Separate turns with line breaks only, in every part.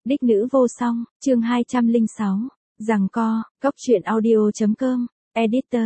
Đích nữ vô song, chương 206, giằng co, góc truyện audio.com, editor,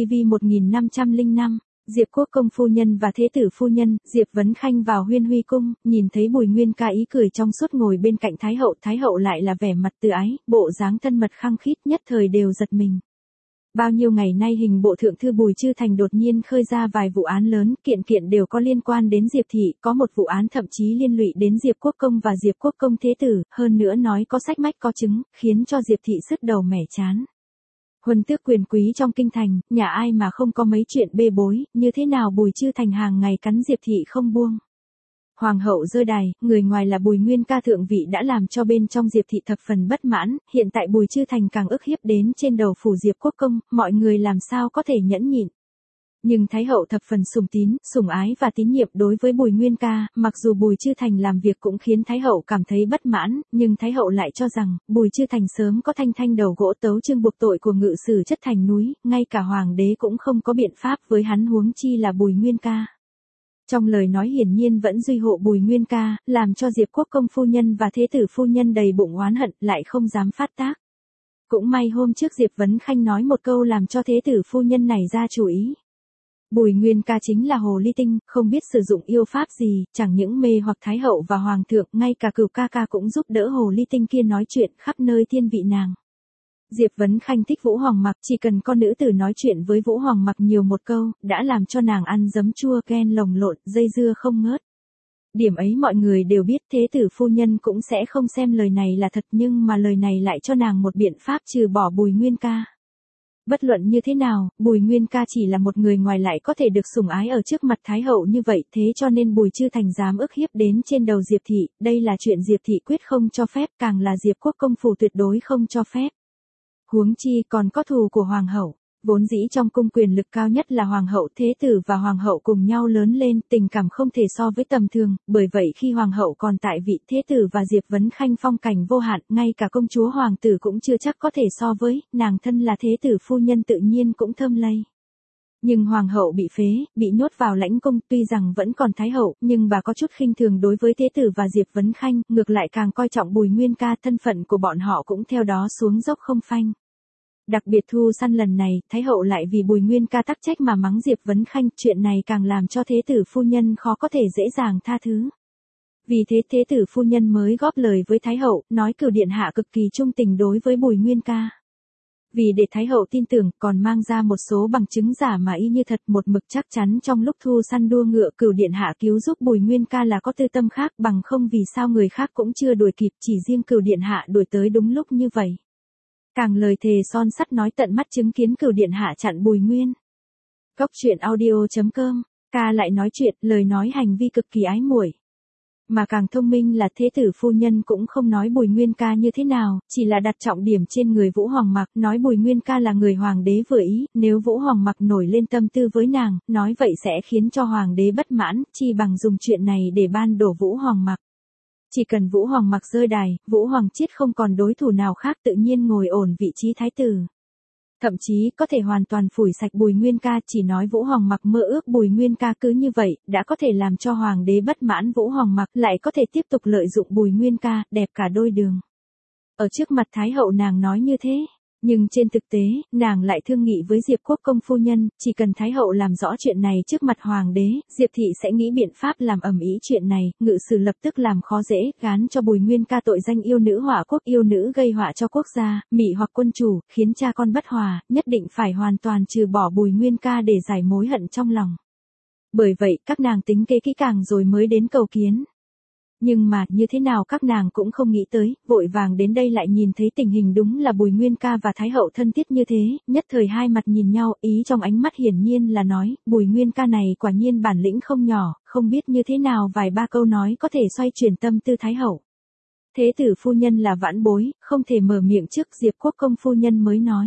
VV1505, Diệp Quốc công phu nhân và thế tử phu nhân, Diệp Vấn Khanh vào Huyên Huy cung, nhìn thấy Bùi Nguyên Ca ý cười trong suốt ngồi bên cạnh Thái hậu lại là vẻ mặt từ ái, bộ dáng thân mật khăng khít, nhất thời đều giật mình. Bao nhiêu ngày nay hình bộ thượng thư Bùi Chư Thành đột nhiên khơi ra vài vụ án lớn, kiện đều có liên quan đến Diệp thị, có một vụ án thậm chí liên lụy đến Diệp Quốc công và Diệp Quốc công thế tử, hơn nữa nói có sách mách có chứng, khiến cho Diệp thị sứt đầu mẻ chán. Huân tước quyền quý trong kinh thành, nhà ai mà không có mấy chuyện bê bối, như thế nào Bùi Chư Thành hàng ngày cắn Diệp thị không buông. Hoàng hậu rơi đài, người ngoài là Bùi Nguyên Ca thượng vị đã làm cho bên trong Diệp thị thập phần bất mãn, hiện tại Bùi Chư Thành càng ức hiếp đến trên đầu phủ Diệp Quốc công, mọi người làm sao có thể nhẫn nhịn. Nhưng Thái hậu thập phần sủng ái và tín nhiệm đối với Bùi Nguyên Ca, mặc dù Bùi Chư Thành làm việc cũng khiến Thái hậu cảm thấy bất mãn, nhưng Thái hậu lại cho rằng, Bùi Chư Thành sớm có thanh đầu gỗ tấu chương buộc tội của ngự sử chất thành núi, ngay cả hoàng đế cũng không có biện pháp với hắn huống chi là Bùi Nguyên Ca. Trong lời nói hiển nhiên vẫn duy hộ Bùi Nguyên Ca, làm cho Diệp Quốc công phu nhân và thế tử phu nhân đầy bụng oán hận, lại không dám phát tác. Cũng may hôm trước Diệp Vấn Khanh nói một câu làm cho thế tử phu nhân này ra chủ ý. Bùi Nguyên Ca chính là hồ ly tinh, không biết sử dụng yêu pháp gì, chẳng những mê hoặc Thái hậu và Hoàng thượng, ngay cả Cửu ca ca cũng giúp đỡ hồ ly tinh kia nói chuyện khắp nơi thiên vị nàng. Diệp Vấn Khanh thích Vũ Hoàng Mặc, chỉ cần con nữ tử nói chuyện với Vũ Hoàng Mặc nhiều một câu, đã làm cho nàng ăn giấm chua ghen lồng lộn, dây dưa không ngớt. Điểm ấy mọi người đều biết, thế tử phu nhân cũng sẽ không xem lời này là thật, nhưng mà lời này lại cho nàng một biện pháp trừ bỏ Bùi Nguyên Ca. Bất luận như thế nào, Bùi Nguyên Ca chỉ là một người ngoài lại có thể được sủng ái ở trước mặt Thái hậu như vậy, thế cho nên Bùi Chư Thành dám ức hiếp đến trên đầu Diệp thị, đây là chuyện Diệp thị quyết không cho phép, càng là Diệp Quốc công phủ tuyệt đối không cho phép. Huống chi còn có thù của hoàng hậu, vốn dĩ trong cung quyền lực cao nhất là hoàng hậu, thế tử và hoàng hậu cùng nhau lớn lên, tình cảm không thể so với tầm thường, bởi vậy khi hoàng hậu còn tại vị, thế tử và Diệp Vấn Khanh phong cảnh vô hạn, ngay cả công chúa hoàng tử cũng chưa chắc có thể so với, nàng thân là thế tử phu nhân tự nhiên cũng thơm lây. Nhưng hoàng hậu bị phế, bị nhốt vào lãnh cung, tuy rằng vẫn còn thái hậu, nhưng bà có chút khinh thường đối với thế tử và Diệp Vấn Khanh, ngược lại càng coi trọng Bùi Nguyên Ca, thân phận của bọn họ cũng theo đó xuống dốc không phanh. Đặc biệt thu săn lần này, Thái hậu lại vì Bùi Nguyên Ca tắc trách mà mắng Diệp Vấn Khanh, chuyện này càng làm cho thế tử phu nhân khó có thể dễ dàng tha thứ. Vì thế thế tử phu nhân mới góp lời với Thái hậu, nói Cửu điện hạ cực kỳ trung tình đối với Bùi Nguyên Ca. Vì để Thái hậu tin tưởng, còn mang ra một số bằng chứng giả mà y như thật, một mực chắc chắn trong lúc thu săn đua ngựa Cửu điện hạ cứu giúp Bùi Nguyên Ca là có tư tâm khác, bằng không vì sao người khác cũng chưa đuổi kịp, chỉ riêng Cửu điện hạ đuổi tới đúng lúc như vậy. Càng lời thề son sắt nói tận mắt chứng kiến Cửu điện hạ chặn Bùi Nguyên. Góc truyện audio.com, ca lại nói chuyện, lời nói hành vi cực kỳ ái muội. Mà càng thông minh là thế tử phu nhân cũng không nói Bùi Nguyên Ca như thế nào, chỉ là đặt trọng điểm trên người Vũ Hoàng Mặc, nói Bùi Nguyên Ca là người hoàng đế vừa ý, nếu Vũ Hoàng Mặc nổi lên tâm tư với nàng, nói vậy sẽ khiến cho hoàng đế bất mãn, chi bằng dùng chuyện này để ban đổ Vũ Hoàng Mặc. Chỉ cần Vũ Hoàng Mặc rơi đài, Vũ Hoàng Chiết không còn đối thủ nào khác, tự nhiên ngồi ổn vị trí thái tử. Thậm chí có thể hoàn toàn phủi sạch Bùi Nguyên Ca, chỉ nói Vũ Hoàng Mặc mơ ước Bùi Nguyên Ca cứ như vậy, đã có thể làm cho hoàng đế bất mãn, Vũ Hoàng Mặc lại có thể tiếp tục lợi dụng Bùi Nguyên Ca, đẹp cả đôi đường. Ở trước mặt Thái hậu nàng nói như thế, nhưng trên thực tế, nàng lại thương nghị với Diệp Quốc công phu nhân, chỉ cần Thái hậu làm rõ chuyện này trước mặt hoàng đế, Diệp thị sẽ nghĩ biện pháp làm ầm ĩ chuyện này, ngự sử lập tức làm khó dễ, gán cho Bùi Nguyên Ca tội danh yêu nữ họa quốc, yêu nữ gây họa cho quốc gia, mị hoặc quân chủ, khiến cha con bất hòa, nhất định phải hoàn toàn trừ bỏ Bùi Nguyên Ca để giải mối hận trong lòng. Bởi vậy, các nàng tính kế kỹ càng rồi mới đến cầu kiến. Nhưng mà, như thế nào các nàng cũng không nghĩ tới, vội vàng đến đây lại nhìn thấy tình hình đúng là Bùi Nguyên Ca và Thái hậu thân thiết như thế, nhất thời hai mặt nhìn nhau, ý trong ánh mắt hiển nhiên là nói, Bùi Nguyên Ca này quả nhiên bản lĩnh không nhỏ, không biết như thế nào vài ba câu nói có thể xoay chuyển tâm tư Thái hậu. Thế tử phu nhân là vãn bối, không thể mở miệng trước, Diệp Quốc công phu nhân mới nói.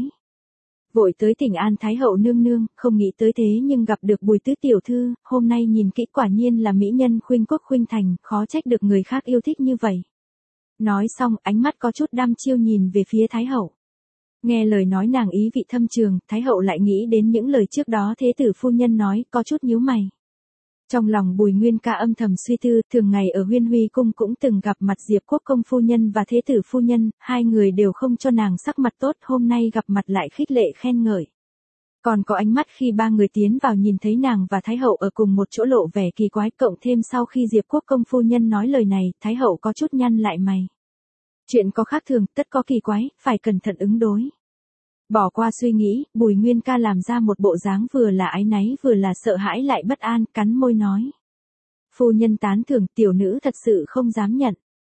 Vội tới thỉnh an Thái hậu nương nương, không nghĩ tới thế nhưng gặp được Bùi tứ tiểu thư, hôm nay nhìn kỹ quả nhiên là mỹ nhân khuynh quốc khuynh thành, khó trách được người khác yêu thích như vậy. Nói xong, ánh mắt có chút đăm chiêu nhìn về phía Thái hậu. Nghe lời nói nàng ý vị thâm trường, Thái hậu lại nghĩ đến những lời trước đó thế tử phu nhân nói, có chút nhíu mày. Trong lòng Bùi Nguyên Ca âm thầm suy tư, thường ngày ở Huyên Huy cung cũng từng gặp mặt Diệp Quốc công phu nhân và Thế tử phu nhân, hai người đều không cho nàng sắc mặt tốt, hôm nay gặp mặt lại khích lệ khen ngợi. Còn có ánh mắt khi ba người tiến vào nhìn thấy nàng và Thái hậu ở cùng một chỗ lộ vẻ kỳ quái, cộng thêm sau khi Diệp Quốc công phu nhân nói lời này, Thái hậu có chút nhăn lại mày. Chuyện có khác thường, tất có kỳ quái, phải cẩn thận ứng đối. Bỏ qua suy nghĩ, Bùi Nguyên Ca làm ra một bộ dáng vừa là áy náy vừa là sợ hãi lại bất an, cắn môi nói. Phu nhân tán thưởng, tiểu nữ thật sự không dám nhận.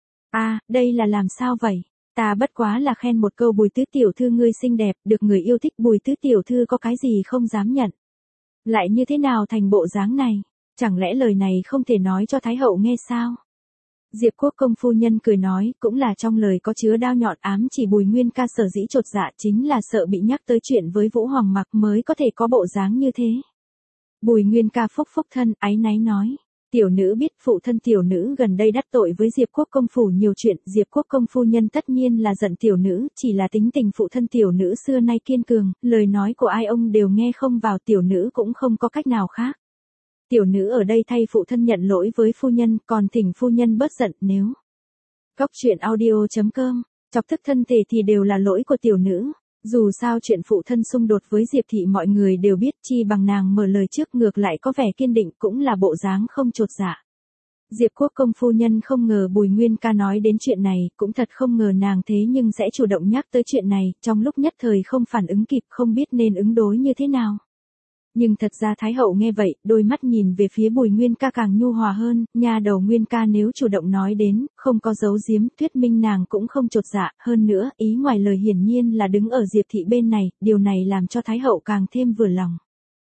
Đây là làm sao vậy? Ta bất quá là khen một câu Bùi tứ tiểu thư ngươi xinh đẹp, được người yêu thích, Bùi tứ tiểu thư có cái gì không dám nhận. Lại như thế nào thành bộ dáng này? Chẳng lẽ lời này không thể nói cho Thái hậu nghe sao? Diệp Quốc công phu nhân cười nói, cũng là trong lời có chứa đao nhọn, ám chỉ Bùi Nguyên Ca sở dĩ chột dạ chính là sợ bị nhắc tới chuyện với Vũ Hoàng Mặc mới có thể có bộ dáng như thế. Bùi Nguyên Ca phúc thân, áy náy nói. Tiểu nữ biết phụ thân tiểu nữ gần đây đắc tội với Diệp Quốc công phủ nhiều chuyện, Diệp Quốc công phu nhân tất nhiên là giận tiểu nữ, chỉ là tính tình phụ thân tiểu nữ xưa nay kiên cường, lời nói của ai ông đều nghe không vào, tiểu nữ cũng không có cách nào khác. Tiểu nữ ở đây thay phụ thân nhận lỗi với phu nhân, còn thỉnh phu nhân bớt giận nếu. Cóc truyện audio.com, chọc tức thân thể thì đều là lỗi của tiểu nữ. Dù sao chuyện phụ thân xung đột với Diệp thị mọi người đều biết, chi bằng nàng mở lời trước ngược lại có vẻ kiên định, cũng là bộ dáng không chột dạ. Diệp Quốc công phu nhân không ngờ Bùi Nguyên Ca nói đến chuyện này, cũng thật không ngờ nàng thế nhưng sẽ chủ động nhắc tới chuyện này, trong lúc nhất thời không phản ứng kịp, không biết nên ứng đối như thế nào. Nhưng thật ra Thái hậu nghe vậy, đôi mắt nhìn về phía Bùi Nguyên Ca càng nhu hòa hơn, nha đầu Nguyên Ca nếu chủ động nói đến, không có giấu giếm, thuyết minh nàng cũng không chột dạ, hơn nữa, ý ngoài lời hiển nhiên là đứng ở Diệp thị bên này, điều này làm cho Thái hậu càng thêm vừa lòng.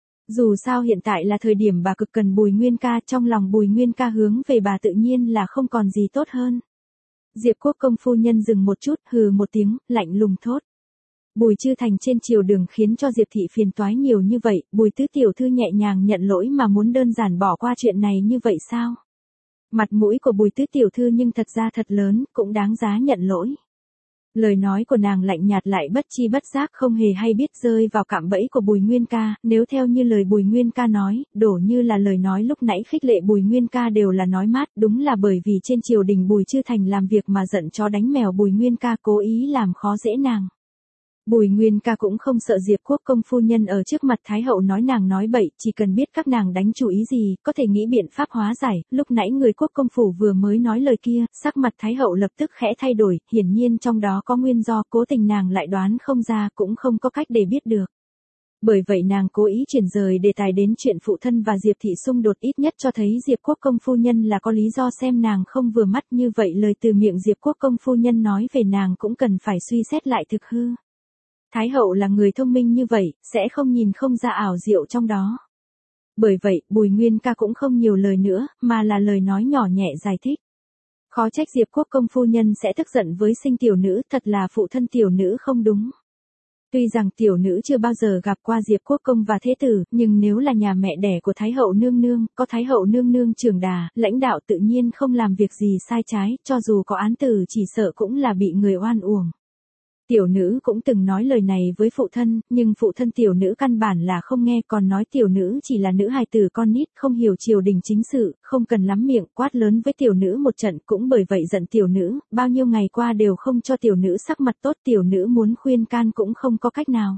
Dù sao hiện tại là thời điểm bà cực cần Bùi Nguyên Ca, trong lòng Bùi Nguyên Ca hướng về bà tự nhiên là không còn gì tốt hơn. Diệp Quốc công phu nhân dừng một chút, hừ một tiếng, lạnh lùng thốt. Bùi Chư Thành trên triều đường khiến cho Diệp thị phiền toái nhiều như vậy, Bùi tứ tiểu thư nhẹ nhàng nhận lỗi mà muốn đơn giản bỏ qua chuyện này như vậy sao? Mặt mũi của Bùi tứ tiểu thư nhưng thật ra thật lớn, cũng đáng giá nhận lỗi. Lời nói của nàng lạnh nhạt lại bất chi bất giác không hề hay biết rơi vào cạm bẫy của Bùi Nguyên Ca, nếu theo như lời Bùi Nguyên Ca nói, đổ như là lời nói lúc nãy khích lệ Bùi Nguyên Ca đều là nói mát, đúng là bởi vì trên triều đình Bùi Chư Thành làm việc mà giận chó đánh mèo, Bùi Nguyên Ca cố ý làm khó dễ nàng. Bùi Nguyên Ca cũng không sợ Diệp Quốc công phu nhân ở trước mặt Thái hậu nói nàng nói bậy, chỉ cần biết các nàng đánh chủ ý gì, có thể nghĩ biện pháp hóa giải, lúc nãy người Quốc công phủ vừa mới nói lời kia, sắc mặt Thái hậu lập tức khẽ thay đổi, hiển nhiên trong đó có nguyên do, cố tình nàng lại đoán không ra, cũng không có cách để biết được. Bởi vậy nàng cố ý chuyển rời đề tài đến chuyện phụ thân và Diệp thị xung đột, ít nhất cho thấy Diệp Quốc công phu nhân là có lý do xem nàng không vừa mắt, như vậy lời từ miệng Diệp Quốc công phu nhân nói về nàng cũng cần phải suy xét lại thực hư. Thái hậu là người thông minh như vậy, sẽ không nhìn không ra ảo diệu trong đó. Bởi vậy, Bùi Nguyên Ca cũng không nhiều lời nữa, mà là lời nói nhỏ nhẹ giải thích. Khó trách Diệp Quốc công phu nhân sẽ tức giận với sinh tiểu nữ, thật là phụ thân tiểu nữ không đúng. Tuy rằng tiểu nữ chưa bao giờ gặp qua Diệp Quốc công và thế tử, nhưng nếu là nhà mẹ đẻ của Thái hậu nương nương, có Thái hậu nương nương trưởng đà, lãnh đạo tự nhiên không làm việc gì sai trái, cho dù có án tử chỉ sợ cũng là bị người oan uổng. Tiểu nữ cũng từng nói lời này với phụ thân, nhưng phụ thân tiểu nữ căn bản là không nghe, còn nói tiểu nữ chỉ là nữ hài tử con nít, không hiểu triều đình chính sự, không cần lắm miệng, quát lớn với tiểu nữ một trận, cũng bởi vậy giận tiểu nữ, bao nhiêu ngày qua đều không cho tiểu nữ sắc mặt tốt, tiểu nữ muốn khuyên can cũng không có cách nào.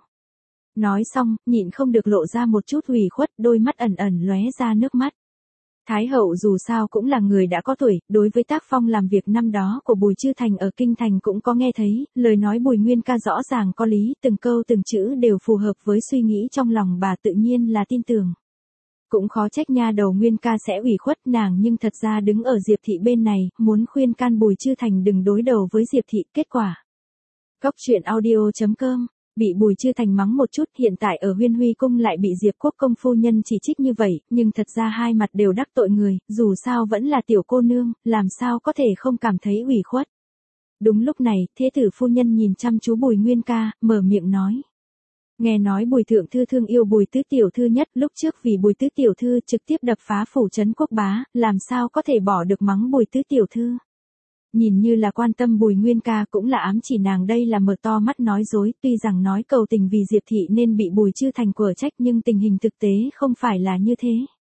Nói xong, nhịn không được lộ ra một chút ủy khuất, đôi mắt ẩn ẩn lóe ra nước mắt. Thái hậu dù sao cũng là người đã có tuổi, đối với tác phong làm việc năm đó của Bùi Chư Thành ở Kinh Thành cũng có nghe thấy, lời nói Bùi Nguyên Ca rõ ràng có lý, từng câu từng chữ đều phù hợp với suy nghĩ trong lòng bà, tự nhiên là tin tưởng. Cũng khó trách nha đầu Nguyên Ca sẽ ủy khuất nàng, nhưng thật ra đứng ở Diệp thị bên này, muốn khuyên can Bùi Chư Thành đừng đối đầu với Diệp thị, kết quả. Cóc truyện audio.com, bị Bùi Chư Thành mắng một chút, hiện tại ở Huyên Huy cung lại bị Diệp Quốc công phu nhân chỉ trích như vậy, nhưng thật ra hai mặt đều đắc tội người, dù sao vẫn là tiểu cô nương, làm sao có thể không cảm thấy ủy khuất. Đúng lúc này, thế tử phu nhân nhìn chăm chú Bùi Nguyên Ca, mở miệng nói. Nghe nói Bùi thượng thư thương yêu Bùi tứ tiểu thư nhất, lúc trước vì Bùi tứ tiểu thư trực tiếp đập phá phủ trấn Quốc Bá, làm sao có thể bỏ được mắng Bùi tứ tiểu thư. Nhìn như là quan tâm Bùi Nguyên Ca, cũng là ám chỉ nàng đây là mở to mắt nói dối, tuy rằng nói cầu tình vì Diệp thị nên bị Bùi Chư Thành quở trách, nhưng tình hình thực tế không phải là như thế.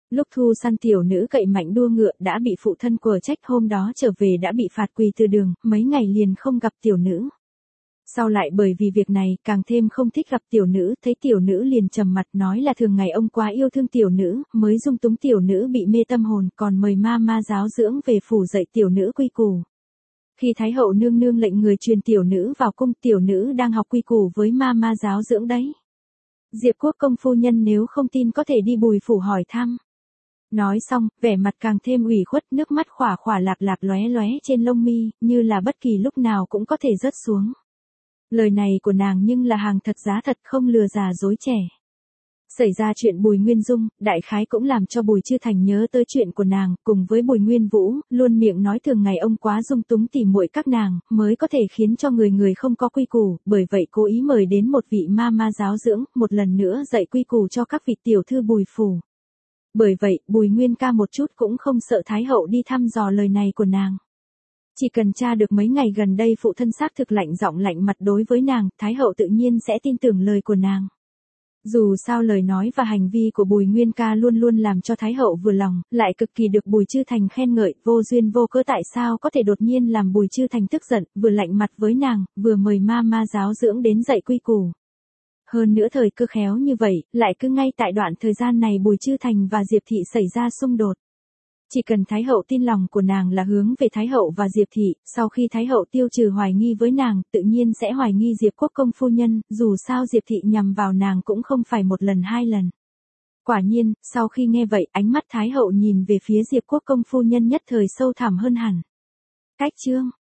Lúc thu săn tiểu nữ cậy mạnh đua ngựa đã bị phụ thân quở trách, hôm đó trở về đã bị phạt quỳ từ đường, mấy ngày liền không gặp tiểu nữ. Sau lại bởi vì việc này càng thêm không thích gặp tiểu nữ, thấy tiểu nữ liền trầm mặt nói là thường ngày ông quá yêu thương tiểu nữ, mới dung túng tiểu nữ bị mê tâm hồn, còn mời ma ma giáo dưỡng về phủ dạy tiểu nữ quy củ. Khi Thái hậu nương nương lệnh người truyền tiểu nữ vào cung, tiểu nữ đang học quy củ với ma ma giáo dưỡng đấy. Diệp Quốc công phu nhân nếu không tin có thể đi Bùi phủ hỏi thăm. Nói xong, vẻ mặt càng thêm ủy khuất, nước mắt khỏa khỏa lạc lạc lóe lóe trên lông mi, như là bất kỳ lúc nào cũng có thể rớt xuống. Lời này của nàng nhưng là hàng thật giá thật, không lừa già dối trẻ. Xảy ra chuyện Bùi Nguyên Dung, đại khái cũng làm cho Bùi Chư Thành nhớ tới chuyện của nàng, cùng với Bùi Nguyên Vũ, luôn miệng nói thường ngày ông quá dung túng tỉ muội các nàng, mới có thể khiến cho người người không có quy củ, bởi vậy cố ý mời đến một vị ma ma giáo dưỡng, một lần nữa dạy quy củ cho các vị tiểu thư Bùi phủ. Bởi vậy, Bùi Nguyên ca một chút cũng không sợ Thái hậu đi thăm dò lời này của nàng. Chỉ cần tra được mấy ngày gần đây phụ thân xác thực lạnh giọng lạnh mặt đối với nàng, Thái hậu tự nhiên sẽ tin tưởng lời của nàng. Dù sao lời nói và hành vi của Bùi Nguyên ca luôn luôn làm cho Thái hậu vừa lòng, lại cực kỳ được Bùi Chư Thành khen ngợi, vô duyên vô cớ tại sao có thể đột nhiên làm Bùi Chư Thành tức giận, vừa lạnh mặt với nàng, vừa mời ma ma giáo dưỡng đến dạy quy củ. Hơn nữa thời cơ khéo như vậy, lại cứ ngay tại đoạn thời gian này Bùi Chư Thành và Diệp Thị xảy ra xung đột. Chỉ cần Thái hậu tin lòng của nàng là hướng về Thái hậu và Diệp Thị, sau khi Thái hậu tiêu trừ hoài nghi với nàng, tự nhiên sẽ hoài nghi Diệp Quốc công phu nhân, dù sao Diệp Thị nhằm vào nàng cũng không phải một lần hai lần. Quả nhiên, sau khi nghe vậy, ánh mắt Thái hậu nhìn về phía Diệp Quốc công phu nhân nhất thời sâu thẳm hơn hẳn. Cách chương